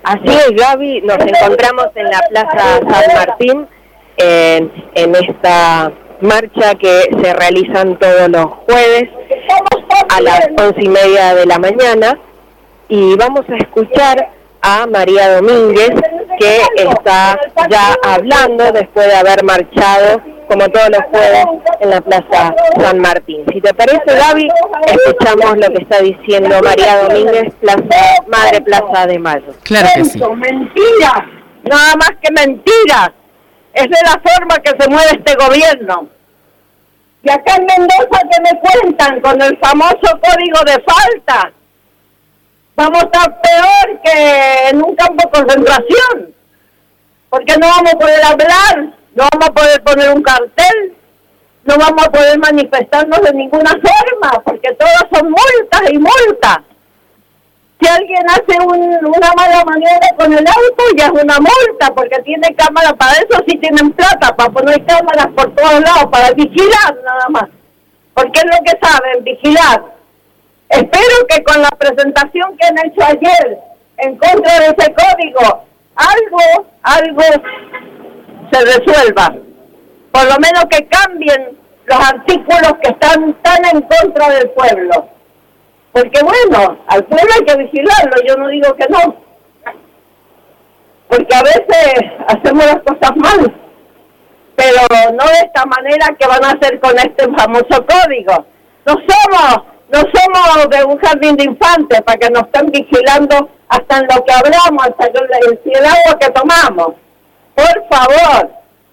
Así es, Gaby, nos encontramos en la Plaza San Martín, en esta marcha que se realizan todos los jueves a las 11:30 de la mañana, y vamos a escuchar a María Domínguez, que está ya hablando después de haber marchado, como todos los jueves, en la Plaza San Martín. Si te parece, Gaby, escuchamos lo que está diciendo María Domínguez, Madre Plaza de Mayo. Claro que sí. Mentiras, nada más que mentiras. Esa es la forma que se mueve este gobierno. Y acá en Mendoza, que me cuentan con el famoso código de falta, vamos a estar peor que en un campo de concentración, porque no vamos a poder hablar, no vamos a poder poner un cartel, no vamos a poder manifestarnos de ninguna forma, porque todas son multas y multas. Si alguien hace una mala maniobra con el auto, ya es una multa, porque tiene cámara. Para eso sí tienen plata, para poner cámaras por todos lados, para vigilar nada más, porque es lo que saben, vigilar. Espero que con la presentación que han hecho ayer en contra de ese código, algo se resuelva. Por lo menos que cambien los artículos que están tan en contra del pueblo. Porque bueno, al pueblo hay que vigilarlo, yo no digo que no. Porque a veces hacemos las cosas mal, pero no de esta manera que van a hacer con este famoso código. No somos de un jardín de infantes para que nos estén vigilando hasta en lo que hablamos, hasta en el agua que tomamos. Por favor.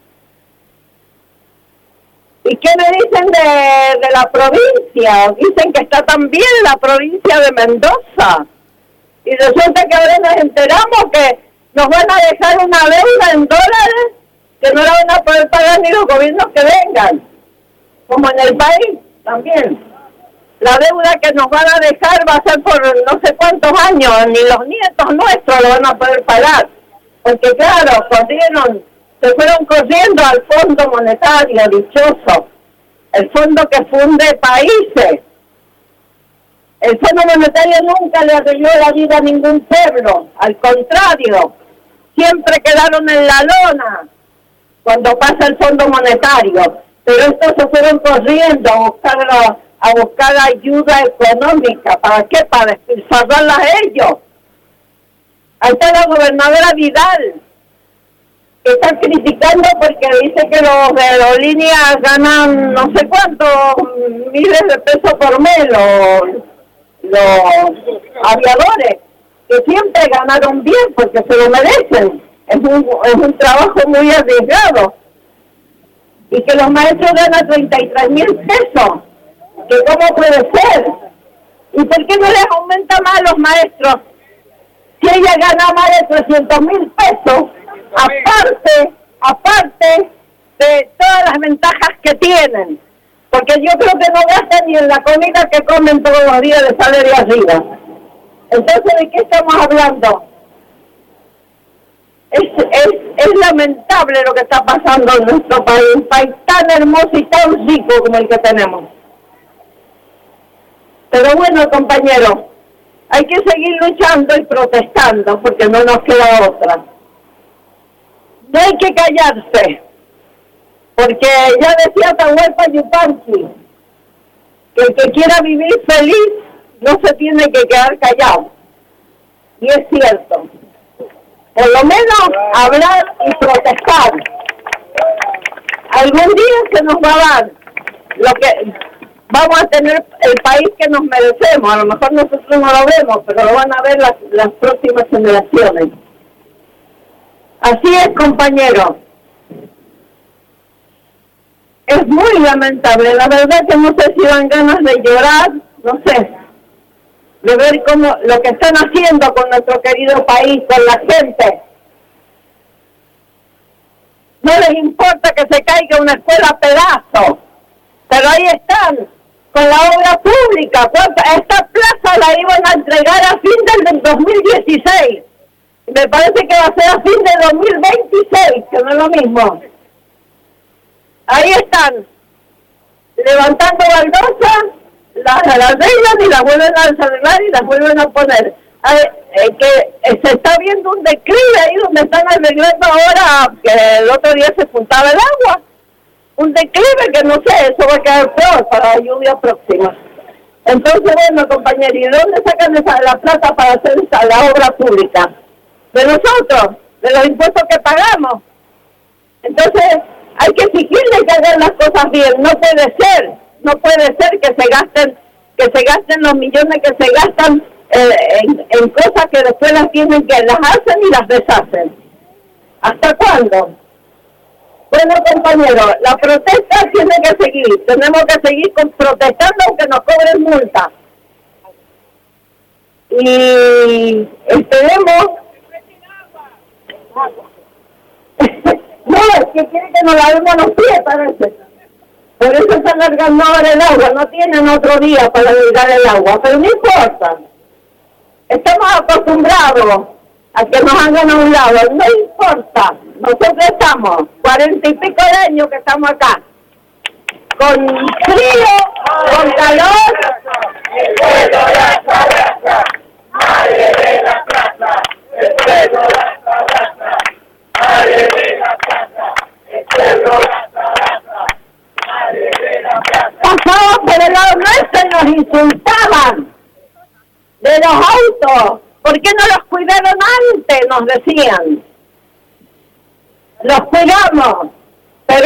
¿Y qué me dicen de la provincia? Dicen que está también la provincia de Mendoza. Y resulta que ahora nos enteramos que nos van a dejar una deuda en dólares que no la van a poder pagar ni los gobiernos que vengan. Como en el país también. La deuda que nos van a dejar va a ser por no sé cuántos años, ni los nietos nuestros lo van a poder pagar. Porque claro, se fueron corriendo al Fondo Monetario, dichoso, el fondo que funde países. El Fondo Monetario nunca le arregló la vida a ningún pueblo, al contrario, siempre quedaron en la lona cuando pasa el Fondo Monetario. Pero estos se fueron corriendo a buscar ayuda económica. ¿Para qué? Para despilfarrarlas a ellos. Ahí está la gobernadora Vidal, que está criticando porque dice que los de aerolíneas ganan no sé cuántos miles de pesos por mes, los aviadores, que siempre ganaron bien porque se lo merecen. Es un trabajo muy arriesgado. Y que los maestros ganan 33,000 pesos. ¿Que cómo puede ser? ¿Y por qué no les aumenta más a los maestros? Si ella gana más de 300,000 pesos, aparte de todas las ventajas que tienen, porque yo creo que no gastan ni en la comida que comen todos los días de salario arriba. Entonces, ¿de qué estamos hablando? Es lamentable lo que está pasando en nuestro país, un país tan hermoso y tan rico como el que tenemos. Pero bueno, compañeros, hay que seguir luchando y protestando porque no nos queda otra. No hay que callarse, porque ya decía Atahualpa Yupanqui, que el que quiera vivir feliz no se tiene que quedar callado. Y es cierto. Por lo menos hablar y protestar. Algún día se nos va a dar lo que vamos a tener, el país que nos merecemos. A lo mejor nosotros no lo vemos, pero lo van a ver las próximas generaciones. Así es, compañeros. Es muy lamentable. La verdad que no sé si dan ganas de llorar, no sé, de ver cómo lo que están haciendo con nuestro querido país, con la gente. No les importa que se caiga una escuela a pedazos, pero ahí están, con la obra pública. Esta plaza la iban a entregar a fin del 2016. Me parece que va a ser a fin de 2026, que no es lo mismo. Ahí están, levantando baldosas, las arreglan y las vuelven a desarreglar y las vuelven a poner. que se está viendo un declive ahí donde están arreglando ahora, que el otro día se juntaba el agua. Un declive que no sé, eso va a quedar peor para la lluvia próxima. Entonces, bueno, compañeros, ¿y de dónde sacan la plata para hacer la obra pública? De nosotros, de los impuestos que pagamos. Entonces, hay que exigirle que hagan las cosas bien. No puede ser que se gasten los millones que se gastan en cosas que después las hacen y las deshacen. ¿Hasta cuándo? Bueno, compañeros, la protesta tiene que seguir. Tenemos que seguir protestando aunque nos cobren multa. Y esperemos... No, es que quiere que nos lavemos los pies, parece. Por eso están largando ahora el agua. No tienen otro día para largar el agua, pero no importa. Estamos acostumbrados a que nos hagan a un lado, no importa. Nosotros estamos 40 y pico de años que estamos acá, con frío, con calor. Pasaban por el lado nuestro y nos insultaban de los autos. ¿Por qué no los cuidaron antes? Nos decían. Los cuidamos, pero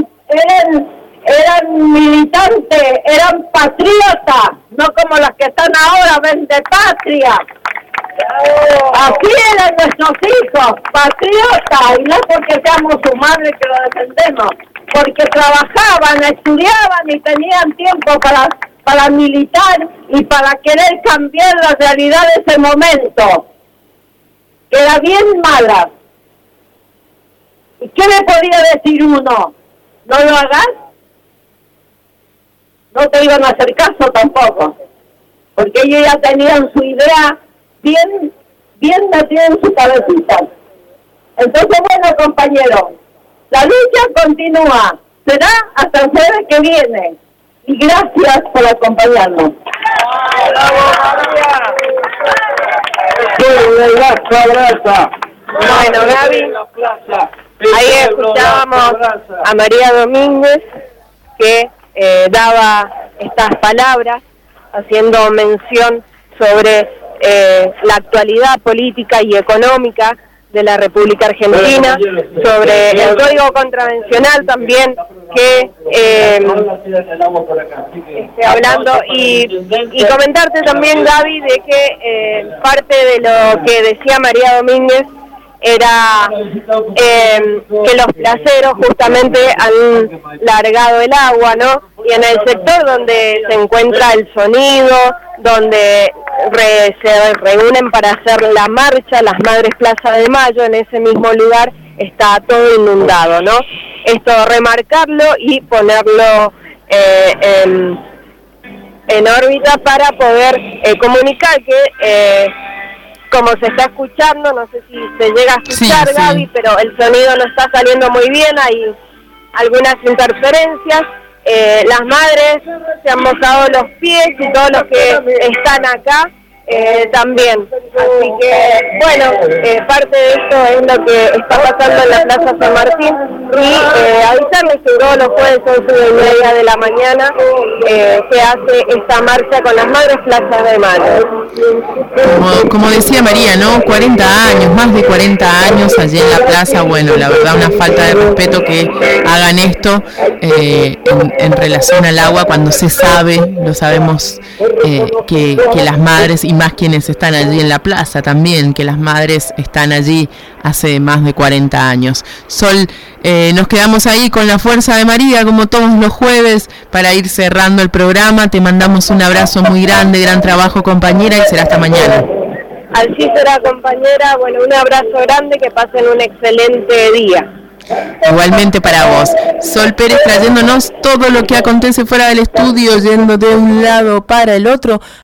eran militantes, eran patriotas, no como las que están ahora, vende patria. Así eran nuestros hijos, patriotas, y no porque seamos su madre que lo defendemos, porque trabajaban, estudiaban y tenían tiempo para militar y para querer cambiar la realidad de ese momento, que era bien mala. ¿Y qué me podía decir uno? ¿No lo hagas? No te iban a hacer caso tampoco, porque ellos ya tenían su idea bien metida en su cabecita. Entonces, bueno, compañeros, la lucha continúa, será hasta el jueves que viene, y gracias por acompañarnos. Bueno, Gaby, ahí escuchábamos a María Domínguez que daba estas palabras haciendo mención sobre la actualidad política y económica de la República Argentina, sobre el Código Contravencional también que hablando y comentarte también, Gaby, de que parte de lo que decía María Domínguez era que los placeros justamente han largado el agua, ¿no? Y en el sector donde se encuentra el sonido, donde se reúnen para hacer la marcha, las Madres Plaza de Mayo, en ese mismo lugar está todo inundado, ¿no? Esto remarcarlo y ponerlo en órbita para poder comunicar que como se está escuchando, no sé si se llega a escuchar, sí, Gaby, sí, pero el sonido no está saliendo muy bien, hay algunas interferencias. Las madres se han mojado los pies y todos los que están acá también. Así que, bueno, parte de esto es lo que está pasando en la Plaza San Martín. Y avisarles que todos los jueves 11:30 de la mañana se hace esta marcha con las Madres Plaza de Mayo. Como decía María, ¿no? 40 años, más de 40 años allí en la plaza. Bueno, la verdad, una falta de respeto que hagan esto en relación al agua cuando se sabe, lo sabemos, que las madres y más quienes están allí en la plaza también, que las madres están allí hace más de 40 años. Sol, nos quedamos ahí con la fuerza de María, como todos los jueves, para ir cerrando el programa. Te mandamos un abrazo muy grande, gran trabajo, compañera, y será hasta mañana. Así será, compañera. Bueno, un abrazo grande, que pasen un excelente día. Igualmente para vos. Sol Pérez trayéndonos todo lo que acontece fuera del estudio, yendo de un lado para el otro.